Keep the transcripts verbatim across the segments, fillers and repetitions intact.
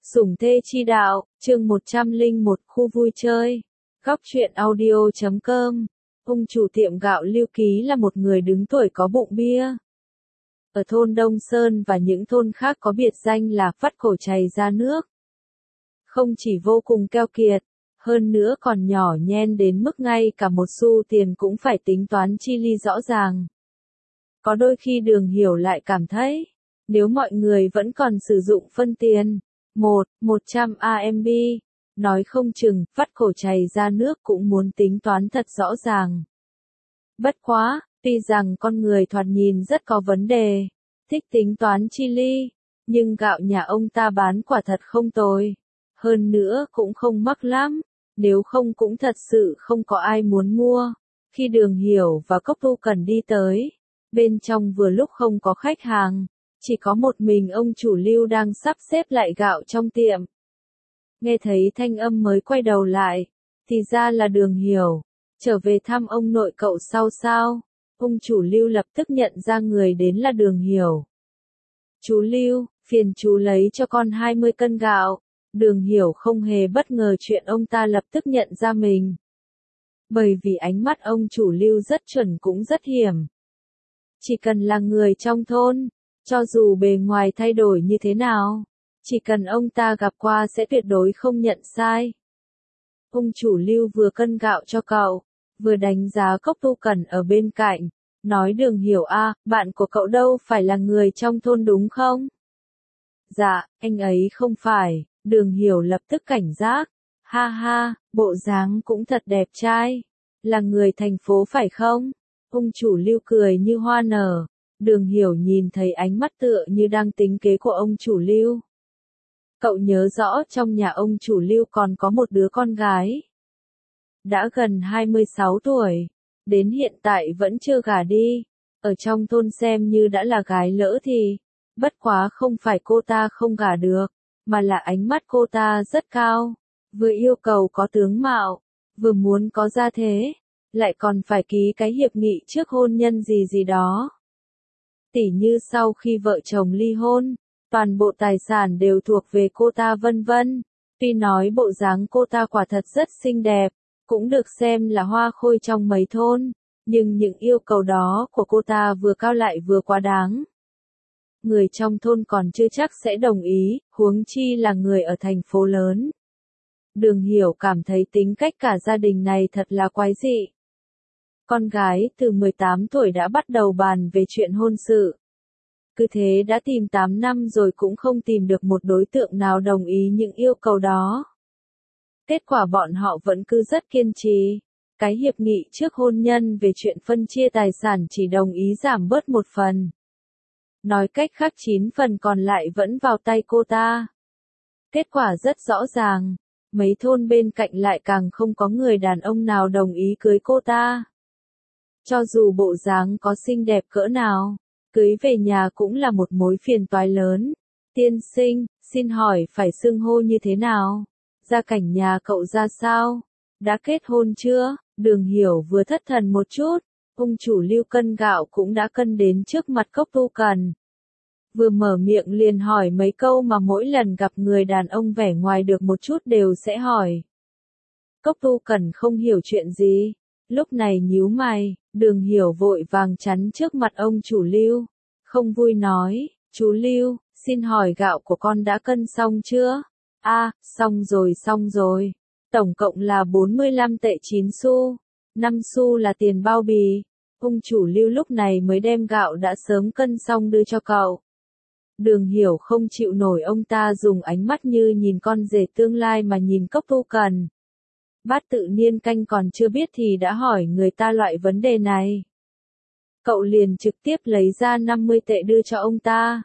Sủng thê chi đạo, chương một trăm lẻ một khu vui chơi. Góc truyện audio chấm com. Ông chủ tiệm gạo Lưu Ký là một người đứng tuổi có bụng bia. Ở thôn Đông Sơn và những thôn khác có biệt danh là vắt cổ chày ra nước. Không chỉ vô cùng keo kiệt, hơn nữa còn nhỏ nhen đến mức ngay cả một xu tiền cũng phải tính toán chi ly rõ ràng. Có đôi khi Đường Hiểu lại cảm thấy, nếu mọi người vẫn còn sử dụng phân tiền, một, một trăm a em bê, nói không chừng, vắt cổ chày ra nước cũng muốn tính toán thật rõ ràng. Bất quá, tuy rằng con người thoạt nhìn rất có vấn đề, thích tính toán chi ly, nhưng gạo nhà ông ta bán quả thật không tồi. Hơn nữa cũng không mắc lắm, nếu không cũng thật sự không có ai muốn mua. Khi Đường Hiểu và Cốc Tu Cần đi tới, bên trong vừa lúc không có khách hàng, chỉ có một mình ông chủ Lưu đang sắp xếp lại gạo trong tiệm. Nghe thấy thanh âm mới quay đầu lại, thì ra là Đường Hiểu, trở về thăm ông nội cậu sao sao. Ông chủ Lưu lập tức nhận ra người đến là Đường Hiểu. Chú Lưu, phiền chú lấy cho con hai mươi cân gạo. Đường Hiểu không hề bất ngờ chuyện ông ta lập tức nhận ra mình. Bởi vì ánh mắt ông chủ Lưu rất chuẩn cũng rất hiểm. Chỉ cần là người trong thôn, cho dù bề ngoài thay đổi như thế nào, chỉ cần ông ta gặp qua sẽ tuyệt đối không nhận sai. Ông chủ Lưu vừa cân gạo cho cậu, vừa đánh giá Cốc Tu Cần ở bên cạnh, nói Đường Hiểu a, bạn của cậu đâu phải là người trong thôn đúng không? Dạ, anh ấy không phải. Đường Hiểu lập tức cảnh giác. Ha ha, bộ dáng cũng thật đẹp trai. Là người thành phố phải không? Ông chủ Lưu cười như hoa nở. Đường Hiểu nhìn thấy ánh mắt tựa như đang tính kế của ông chủ Lưu. Cậu nhớ rõ trong nhà ông chủ Lưu còn có một đứa con gái. Đã gần hai mươi sáu tuổi. Đến hiện tại vẫn chưa gả đi. Ở trong thôn xem như đã là gái lỡ thì. Bất quá không phải cô ta không gả được, mà là ánh mắt cô ta rất cao. Vừa yêu cầu có tướng mạo, vừa muốn có gia thế, lại còn phải ký cái hiệp nghị trước hôn nhân gì gì đó. Tỉ như sau khi vợ chồng ly hôn, toàn bộ tài sản đều thuộc về cô ta vân vân. Tuy nói bộ dáng cô ta quả thật rất xinh đẹp, cũng được xem là hoa khôi trong mấy thôn, nhưng những yêu cầu đó của cô ta vừa cao lại vừa quá đáng. Người trong thôn còn chưa chắc sẽ đồng ý, huống chi là người ở thành phố lớn. Đường Hiểu cảm thấy tính cách cả gia đình này thật là quái dị. Con gái từ mười tám tuổi đã bắt đầu bàn về chuyện hôn sự. Cứ thế đã tìm tám năm rồi cũng không tìm được một đối tượng nào đồng ý những yêu cầu đó. Kết quả bọn họ vẫn cứ rất kiên trì. Cái hiệp nghị trước hôn nhân về chuyện phân chia tài sản chỉ đồng ý giảm bớt một phần. Nói cách khác chín phần còn lại vẫn vào tay cô ta. Kết quả rất rõ ràng, mấy thôn bên cạnh lại càng không có người đàn ông nào đồng ý cưới cô ta. Cho dù bộ dáng có xinh đẹp cỡ nào, cưới về nhà cũng là một mối phiền toái lớn. Tiên sinh, xin hỏi phải xưng hô như thế nào? Gia cảnh nhà cậu ra sao? Đã kết hôn chưa? Đường Hiểu vừa thất thần một chút. Ông chủ Lưu cân gạo cũng đã cân đến trước mặt Cốc Tu Cần. Vừa mở miệng liền hỏi mấy câu mà mỗi lần gặp người đàn ông vẻ ngoài được một chút đều sẽ hỏi. Cốc Tu Cần không hiểu chuyện gì. Lúc này nhíu mày, Đường Hiểu vội vàng chắn trước mặt ông chủ Lưu. Không vui nói, chú Lưu, xin hỏi gạo của con đã cân xong chưa? A, xong rồi xong rồi. Tổng cộng là bốn mươi lăm tệ chín xu. năm xu là tiền bao bì. Ông chủ Lưu lúc này mới đem gạo đã sớm cân xong đưa cho cậu. Đường Hiểu không chịu nổi ông ta dùng ánh mắt như nhìn con rể tương lai mà nhìn Cốc Tu Cần. Bát tự niên canh còn chưa biết thì đã hỏi người ta loại vấn đề này. Cậu liền trực tiếp lấy ra năm mươi tệ đưa cho ông ta.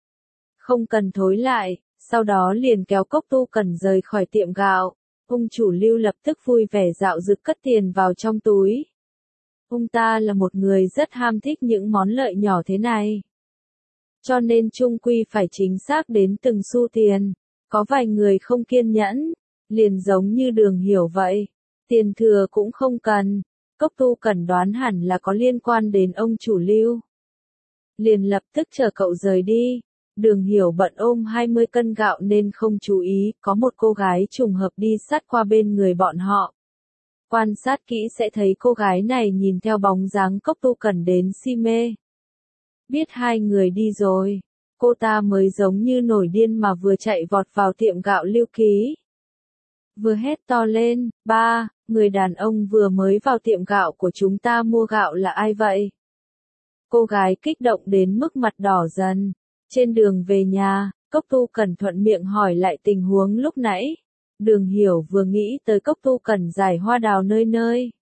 Không cần thối lại, sau đó liền kéo Cốc Tu Cần rời khỏi tiệm gạo. Ông chủ Lưu lập tức vui vẻ dạo dực cất tiền vào trong túi. Ông ta là một người rất ham thích những món lợi nhỏ thế này. Cho nên chung quy phải chính xác đến từng xu tiền. Có vài người không kiên nhẫn, liền giống như Đường Hiểu vậy. Tiền thừa cũng không cần. Cốc Tu Cần đoán hẳn là có liên quan đến ông chủ Lưu. Liền lập tức chờ cậu rời đi. Đường Hiểu bận ôm hai mươi cân gạo nên không chú ý, có một cô gái trùng hợp đi sát qua bên người bọn họ. Quan sát kỹ sẽ thấy cô gái này nhìn theo bóng dáng Cốc Tu Cẩn đến si mê. Biết hai người đi rồi, cô ta mới giống như nổi điên mà vừa chạy vọt vào tiệm gạo Lưu Ký. Vừa hét to lên, ba, người đàn ông vừa mới vào tiệm gạo của chúng ta mua gạo là ai vậy? Cô gái kích động đến mức mặt đỏ dần. Trên đường về nhà, Cốc Tu Cẩn thuận miệng hỏi lại tình huống lúc nãy. Đường Hiểu vừa nghĩ tới Cốc Tu Cẩn giải hoa đào nơi nơi.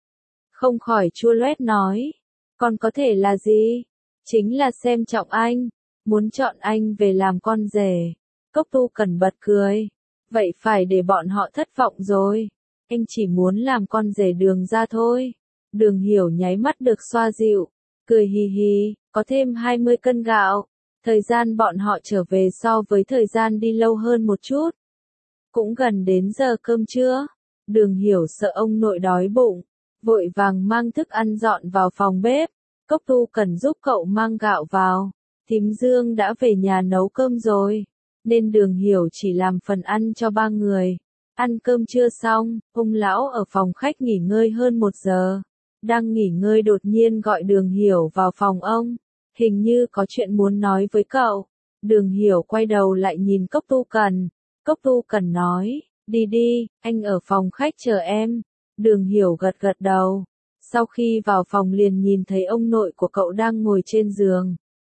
Không khỏi chua loét nói. Còn có thể là gì? Chính là xem trọng anh. Muốn chọn anh về làm con rể. Cốc Tu Cẩn bật cười. Vậy phải để bọn họ thất vọng rồi. Anh chỉ muốn làm con rể Đường ra thôi. Đường Hiểu nháy mắt được xoa dịu. Cười hì hì, có thêm hai mươi cân gạo. Thời gian bọn họ trở về so với thời gian đi lâu hơn một chút. Cũng gần đến giờ cơm trưa. Đường Hiểu sợ ông nội đói bụng. Vội vàng mang thức ăn dọn vào phòng bếp. Cốc Tu Cẩn giúp cậu mang gạo vào. Thím Dương đã về nhà nấu cơm rồi. Nên Đường Hiểu chỉ làm phần ăn cho ba người. Ăn cơm trưa xong, ông lão ở phòng khách nghỉ ngơi hơn một giờ. Đang nghỉ ngơi đột nhiên gọi Đường Hiểu vào phòng ông. Hình như có chuyện muốn nói với cậu. Đường Hiểu quay đầu lại nhìn Cốc Tu Cẩn. Cốc Tu Cẩn nói, đi đi, anh ở phòng khách chờ em. Đường Hiểu gật gật đầu. Sau khi vào phòng liền nhìn thấy ông nội của cậu đang ngồi trên giường.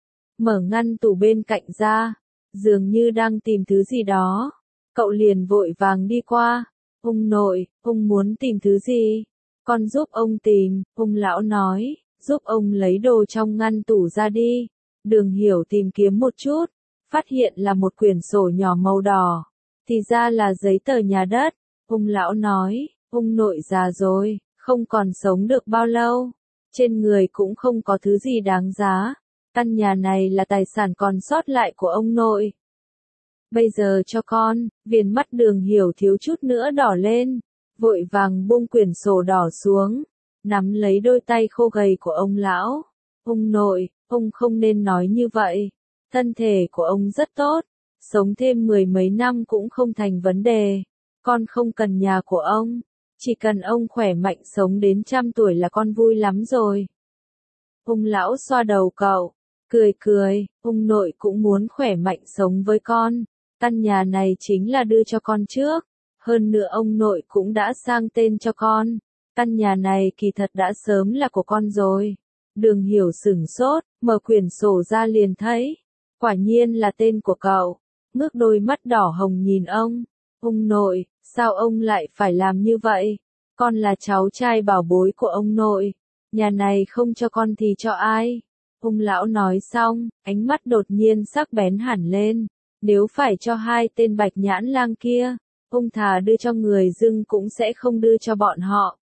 Mở ngăn tủ bên cạnh ra. Dường như đang tìm thứ gì đó. Cậu liền vội vàng đi qua. Ông nội, ông muốn tìm thứ gì? Con giúp ông tìm, ông lão nói, giúp ông lấy đồ trong ngăn tủ ra đi. Đường Hiểu tìm kiếm một chút, phát hiện là một quyển sổ nhỏ màu đỏ. Thì ra là giấy tờ nhà đất. Ông lão nói, ông nội già rồi, không còn sống được bao lâu. Trên người cũng không có thứ gì đáng giá. Căn nhà này là tài sản còn sót lại của ông nội. Bây giờ cho con, viền mắt Đường Hiểu thiếu chút nữa đỏ lên. Vội vàng buông quyển sổ đỏ xuống, nắm lấy đôi tay khô gầy của ông lão. Ông nội, ông không nên nói như vậy. Thân thể của ông rất tốt, sống thêm mười mấy năm cũng không thành vấn đề. Con không cần nhà của ông, chỉ cần ông khỏe mạnh sống đến trăm tuổi là con vui lắm rồi. Ông lão xoa đầu cậu, cười cười, ông nội cũng muốn khỏe mạnh sống với con. Căn nhà này chính là đưa cho con trước. Hơn nữa ông nội cũng đã sang tên cho con. Căn nhà này kỳ thật đã sớm là của con rồi. Đường Hiểu sửng sốt, mở quyển sổ ra liền thấy. Quả nhiên là tên của cậu. Ngước đôi mắt đỏ hồng nhìn ông. Ông nội, sao ông lại phải làm như vậy? Con là cháu trai bảo bối của ông nội. Nhà này không cho con thì cho ai? Ông lão nói xong, ánh mắt đột nhiên sắc bén hẳn lên. Nếu phải cho hai tên bạch nhãn lang kia, ông thà đưa cho người dưng cũng sẽ không đưa cho bọn họ.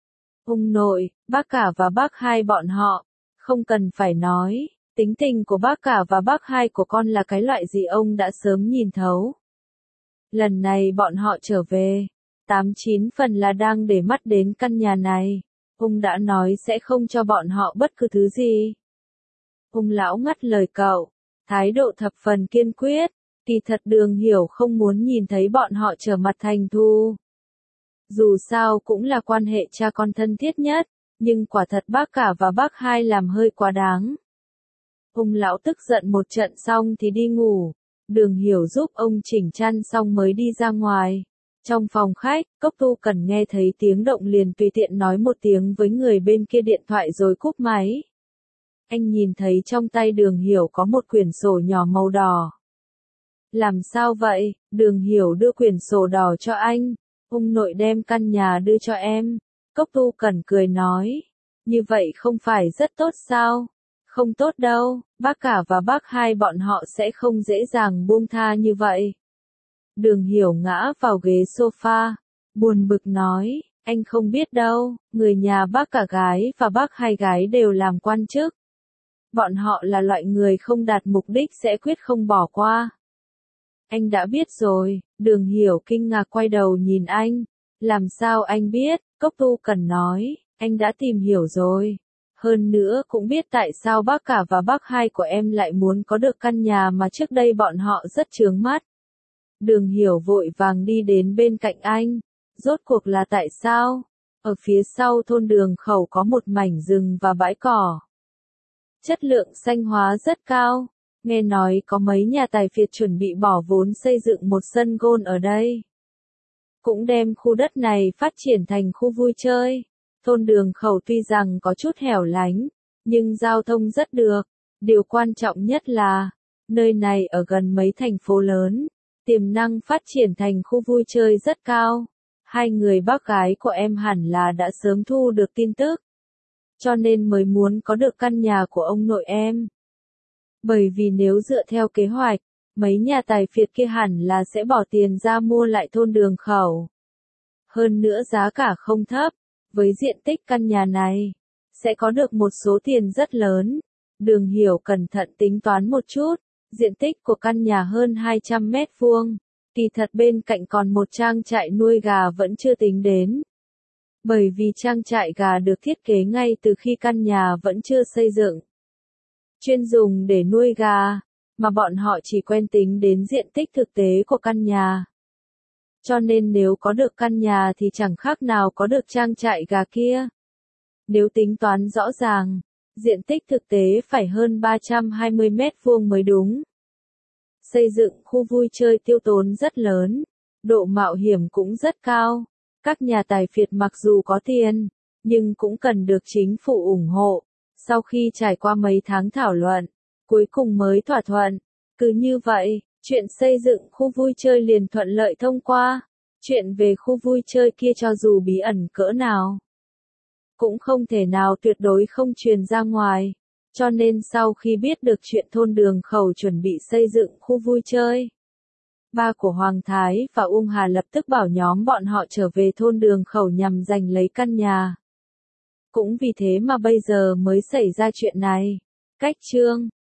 Ông nội, bác cả và bác hai bọn họ, không cần phải nói, tính tình của bác cả và bác hai của con là cái loại gì ông đã sớm nhìn thấu. Lần này bọn họ trở về, tám chín phần là đang để mắt đến căn nhà này, ông đã nói sẽ không cho bọn họ bất cứ thứ gì. Ông lão ngắt lời cậu, thái độ thập phần kiên quyết. Kỳ thật Đường Hiểu không muốn nhìn thấy bọn họ trở mặt thành thù. Dù sao cũng là quan hệ cha con thân thiết nhất, nhưng quả thật bác cả và bác hai làm hơi quá đáng. Ông lão tức giận một trận xong thì đi ngủ. Đường Hiểu giúp ông chỉnh chăn xong mới đi ra ngoài. Trong phòng khách, Cốc Tu Cẩn nghe thấy tiếng động liền tùy tiện nói một tiếng với người bên kia điện thoại rồi cúp máy. Anh nhìn thấy trong tay Đường Hiểu có một quyển sổ nhỏ màu đỏ. Làm sao vậy? Đường Hiểu đưa quyển sổ đỏ cho anh. Ông nội đem căn nhà đưa cho em. Cốc Tu Cẩn cười nói. Như vậy không phải rất tốt sao? Không tốt đâu, bác cả và bác hai bọn họ sẽ không dễ dàng buông tha như vậy. Đường Hiểu ngã vào ghế sofa. Buồn bực nói, anh không biết đâu, người nhà bác cả gái và bác hai gái đều làm quan chức. Bọn họ là loại người không đạt mục đích sẽ quyết không bỏ qua. Anh đã biết rồi, Đường Hiểu kinh ngạc quay đầu nhìn anh. Làm sao anh biết? Cốc Tu Cẩn nói, anh đã tìm hiểu rồi. Hơn nữa cũng biết tại sao bác cả và bác hai của em lại muốn có được căn nhà mà trước đây bọn họ rất chướng mắt. Đường Hiểu vội vàng đi đến bên cạnh anh. Rốt cuộc là tại sao? Ở phía sau thôn Đường Khẩu có một mảnh rừng và bãi cỏ. Chất lượng xanh hóa rất cao. Nghe nói có mấy nhà tài phiệt chuẩn bị bỏ vốn xây dựng một sân golf ở đây. Cũng đem khu đất này phát triển thành khu vui chơi. Thôn Đường Khẩu tuy rằng có chút hẻo lánh, nhưng giao thông rất được. Điều quan trọng nhất là, nơi này ở gần mấy thành phố lớn, tiềm năng phát triển thành khu vui chơi rất cao. Hai người bác gái của em hẳn là đã sớm thu được tin tức, cho nên mới muốn có được căn nhà của ông nội em. Bởi vì nếu dựa theo kế hoạch, mấy nhà tài phiệt kia hẳn là sẽ bỏ tiền ra mua lại thôn Đường Khẩu. Hơn nữa giá cả không thấp, với diện tích căn nhà này, sẽ có được một số tiền rất lớn. Đường Hiểu cẩn thận tính toán một chút, diện tích của căn nhà hơn hai trăm mét vuông, kỳ thật bên cạnh còn một trang trại nuôi gà vẫn chưa tính đến. Bởi vì trang trại gà được thiết kế ngay từ khi căn nhà vẫn chưa xây dựng. Chuyên dùng để nuôi gà, mà bọn họ chỉ quen tính đến diện tích thực tế của căn nhà. Cho nên nếu có được căn nhà thì chẳng khác nào có được trang trại gà kia. Nếu tính toán rõ ràng, diện tích thực tế phải hơn ba trăm hai mươi mét vuông mới đúng. Xây dựng khu vui chơi tiêu tốn rất lớn, độ mạo hiểm cũng rất cao. Các nhà tài phiệt mặc dù có tiền, nhưng cũng cần được chính phủ ủng hộ. Sau khi trải qua mấy tháng thảo luận, cuối cùng mới thỏa thuận. Cứ như vậy, chuyện xây dựng khu vui chơi liền thuận lợi thông qua. Chuyện về khu vui chơi kia cho dù bí ẩn cỡ nào, cũng không thể nào tuyệt đối không truyền ra ngoài. Cho nên sau khi biết được chuyện thôn Đường Khẩu chuẩn bị xây dựng khu vui chơi, ba của Hoàng Thái và Uông Hà lập tức bảo nhóm bọn họ trở về thôn Đường Khẩu nhằm giành lấy căn nhà. Cũng vì thế mà bây giờ mới xảy ra chuyện này. Cách chương